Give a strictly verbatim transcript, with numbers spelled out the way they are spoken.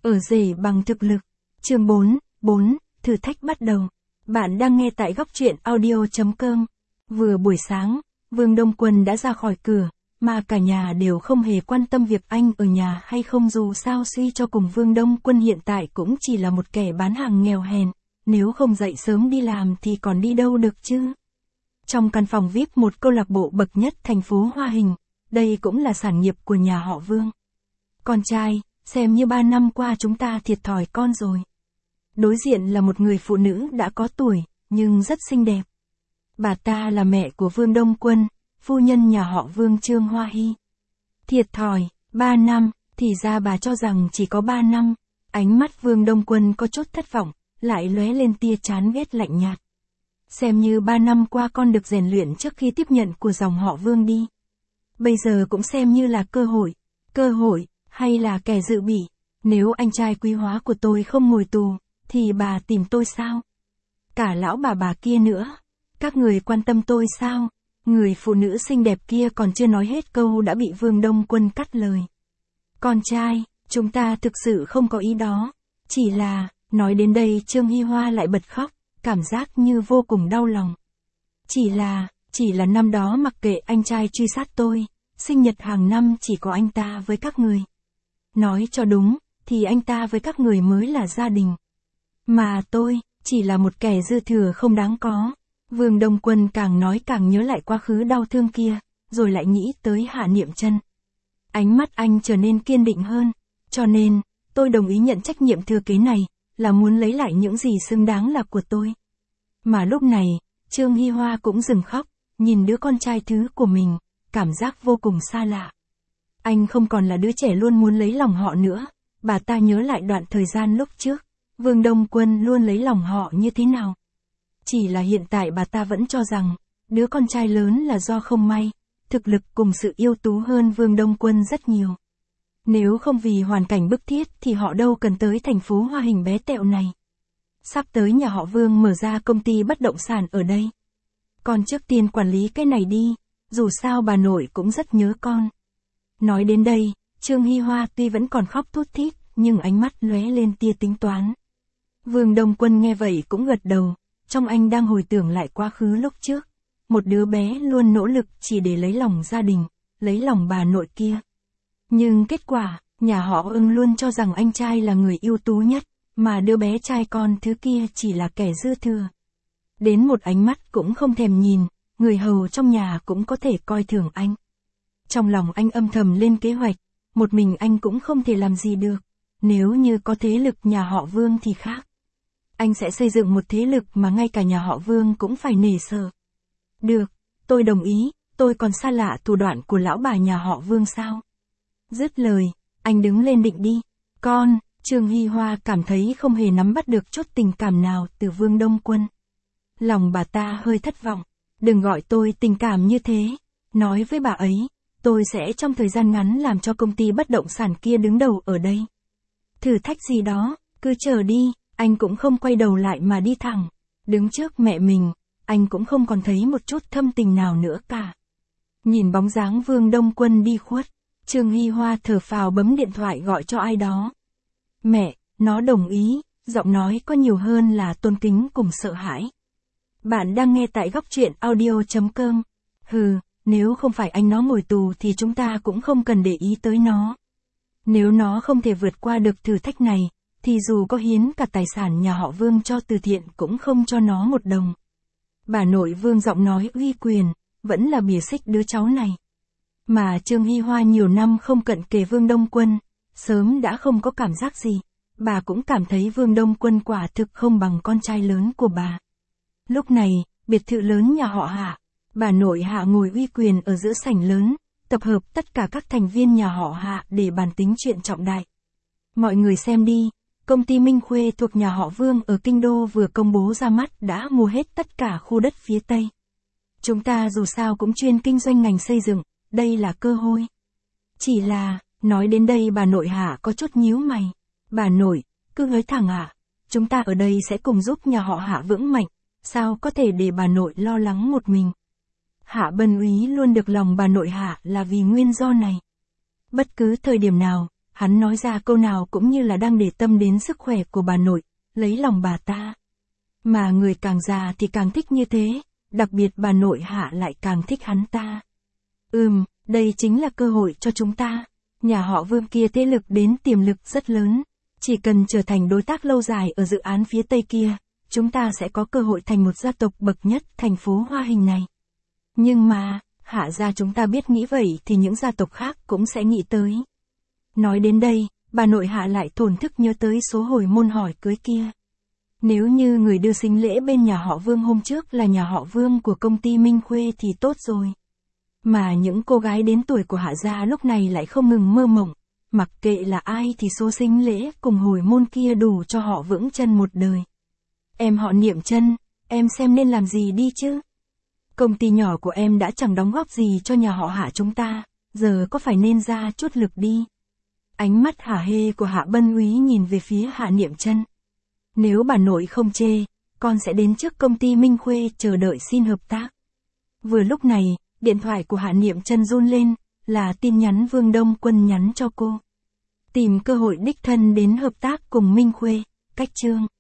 Ở rể bằng thực lực. Chương bốn, bốn, thử thách bắt đầu. Bạn đang nghe tại góc truyện audio chấm com. Vừa buổi sáng, Vương Đông Quân đã ra khỏi cửa, mà cả nhà đều không hề quan tâm việc anh ở nhà hay không, dù sao suy cho cùng Vương Đông Quân hiện tại cũng chỉ là một kẻ bán hàng nghèo hèn, nếu không dậy sớm đi làm thì còn đi đâu được chứ. Trong căn phòng vi ai pi một câu lạc bộ bậc nhất thành phố Hoa Hình, đây cũng là sản nghiệp của nhà họ Vương. Con trai, xem như ba năm qua chúng ta thiệt thòi con rồi. Đối diện là một người phụ nữ đã có tuổi, nhưng rất xinh đẹp. Bà ta là mẹ của Vương Đông Quân, phu nhân nhà họ Vương Trương Hoa Hy. Thiệt thòi, ba năm, thì ra bà cho rằng chỉ có ba năm. Ánh mắt Vương Đông Quân có chút thất vọng, lại lóe lên tia chán ghét lạnh nhạt. Xem như ba năm qua con được rèn luyện trước khi tiếp nhận của dòng họ Vương đi. Bây giờ cũng xem như là cơ hội. Cơ hội, hay là kẻ dự bị. Nếu anh trai quý hóa của tôi không ngồi tù, thì bà tìm tôi sao? Cả lão bà bà kia nữa. Các người quan tâm tôi sao? Người phụ nữ xinh đẹp kia còn chưa nói hết câu đã bị Vương Đông Quân cắt lời. Con trai, chúng ta thực sự không có ý đó. Chỉ là, nói đến đây Trương Hy Hoa lại bật khóc, cảm giác như vô cùng đau lòng. Chỉ là, chỉ là năm đó mặc kệ anh trai truy sát tôi, sinh nhật hàng năm chỉ có anh ta với các người. Nói cho đúng, thì anh ta với các người mới là gia đình. Mà tôi, chỉ là một kẻ dư thừa không đáng có. Vương Đông Quân càng nói càng nhớ lại quá khứ đau thương kia, rồi lại nghĩ tới Hạ Niệm Chân. Ánh mắt anh trở nên kiên định hơn, cho nên, tôi đồng ý nhận trách nhiệm thừa kế này, là muốn lấy lại những gì xứng đáng là của tôi. Mà lúc này, Trương Hy Hoa cũng dừng khóc, nhìn đứa con trai thứ của mình, cảm giác vô cùng xa lạ. Anh không còn là đứa trẻ luôn muốn lấy lòng họ nữa, bà ta nhớ lại đoạn thời gian lúc trước, Vương Đông Quân luôn lấy lòng họ như thế nào. Chỉ là hiện tại bà ta vẫn cho rằng, đứa con trai lớn là do không may, thực lực cùng sự ưu tú hơn Vương Đông Quân rất nhiều. Nếu không vì hoàn cảnh bức thiết thì họ đâu cần tới thành phố Hoa Hình bé tẹo này. Sắp tới nhà họ Vương mở ra công ty bất động sản ở đây. Con trước tiên quản lý cái này đi, dù sao bà nội cũng rất nhớ con. Nói đến đây, Trương Hy Hoa tuy vẫn còn khóc thút thít, nhưng ánh mắt lóe lên tia tính toán. Vương Đông Quân nghe vậy cũng gật đầu, trong anh đang hồi tưởng lại quá khứ lúc trước. Một đứa bé luôn nỗ lực chỉ để lấy lòng gia đình, lấy lòng bà nội kia. Nhưng kết quả, nhà họ Ưng luôn cho rằng anh trai là người ưu tú nhất, mà đứa bé trai con thứ kia chỉ là kẻ dư thừa. Đến một ánh mắt cũng không thèm nhìn, người hầu trong nhà cũng có thể coi thường anh. Trong lòng anh âm thầm lên kế hoạch, một mình anh cũng không thể làm gì được, nếu như có thế lực nhà họ Vương thì khác. Anh sẽ xây dựng một thế lực mà ngay cả nhà họ Vương cũng phải nể sợ. Được, tôi đồng ý, tôi còn xa lạ thủ đoạn của lão bà nhà họ Vương sao? Dứt lời, anh đứng lên định đi. Con, Trương Hy Hoa cảm thấy không hề nắm bắt được chút tình cảm nào từ Vương Đông Quân. Lòng bà ta hơi thất vọng. Đừng gọi tôi tình cảm như thế. Nói với bà ấy, tôi sẽ trong thời gian ngắn làm cho công ty bất động sản kia đứng đầu ở đây. Thử thách gì đó, cứ chờ đi. Anh cũng không quay đầu lại mà đi thẳng. Đứng trước mẹ mình, anh cũng không còn thấy một chút thâm tình nào nữa cả. Nhìn bóng dáng Vương Đông Quân đi khuất, Trương Hy Hoa thở phào bấm điện thoại gọi cho ai đó. Mẹ, nó đồng ý, giọng nói có nhiều hơn là tôn kính cùng sợ hãi. Bạn đang nghe tại góc truyện audio chấm com. Hừ, nếu không phải anh nó ngồi tù thì chúng ta cũng không cần để ý tới nó. Nếu nó không thể vượt qua được thử thách này, thì dù có hiến cả tài sản nhà họ Vương cho từ thiện cũng không cho nó một đồng. Bà nội Vương giọng nói uy quyền, vẫn là bìa xích đứa cháu này. Mà Trương Hy Hoa nhiều năm không cận kề Vương Đông Quân, sớm đã không có cảm giác gì. Bà cũng cảm thấy Vương Đông Quân quả thực không bằng con trai lớn của bà. Lúc này, biệt thự lớn nhà họ Hạ, bà nội Hạ ngồi uy quyền ở giữa sảnh lớn, tập hợp tất cả các thành viên nhà họ Hạ để bàn tính chuyện trọng đại. Mọi người xem đi. Công ty Minh Khuê thuộc nhà họ Vương ở Kinh Đô vừa công bố ra mắt đã mua hết tất cả khu đất phía Tây. Chúng ta dù sao cũng chuyên kinh doanh ngành xây dựng, đây là cơ hội. Chỉ là, nói đến đây bà nội Hạ có chút nhíu mày. Bà nội, cứ nói thẳng ạ, à, chúng ta ở đây sẽ cùng giúp nhà họ Hạ vững mạnh, sao có thể để bà nội lo lắng một mình. Hạ Bân Úy luôn được lòng bà nội Hạ là vì nguyên do này. Bất cứ thời điểm nào, Hắn nói ra câu nào cũng như là đang để tâm đến sức khỏe của bà nội, lấy lòng bà ta. Mà người càng già thì càng thích như thế, đặc biệt bà nội Hạ lại càng thích hắn ta. Ừm, đây chính là cơ hội cho chúng ta. Nhà họ Vương kia thế lực đến tiềm lực rất lớn. Chỉ cần trở thành đối tác lâu dài ở dự án phía Tây kia, chúng ta sẽ có cơ hội thành một gia tộc bậc nhất thành phố Hoa Hình này. Nhưng mà, Hạ gia chúng ta biết nghĩ vậy thì những gia tộc khác cũng sẽ nghĩ tới. Nói đến đây, bà nội Hạ lại thổn thức nhớ tới số hồi môn hỏi cưới kia. Nếu như người đưa sinh lễ bên nhà họ Vương hôm trước là nhà họ Vương của công ty Minh Khuê thì tốt rồi. Mà những cô gái đến tuổi của Hạ gia lúc này lại không ngừng mơ mộng, mặc kệ là ai thì số sinh lễ cùng hồi môn kia đủ cho họ vững chân một đời. Em họ Niệm Chân, em xem nên làm gì đi chứ? Công ty nhỏ của em đã chẳng đóng góp gì cho nhà họ Hạ chúng ta, giờ có phải nên ra chút lực đi. Ánh mắt hả hê của Hạ Bân Úy nhìn về phía Hạ Niệm Chân. Nếu bà nội không chê, con sẽ đến trước công ty Minh Khuê chờ đợi xin hợp tác. Vừa lúc này, điện thoại của Hạ Niệm Chân run lên, là tin nhắn Vương Đông Quân nhắn cho cô. Tìm cơ hội đích thân đến hợp tác cùng Minh Khuê, cách chương.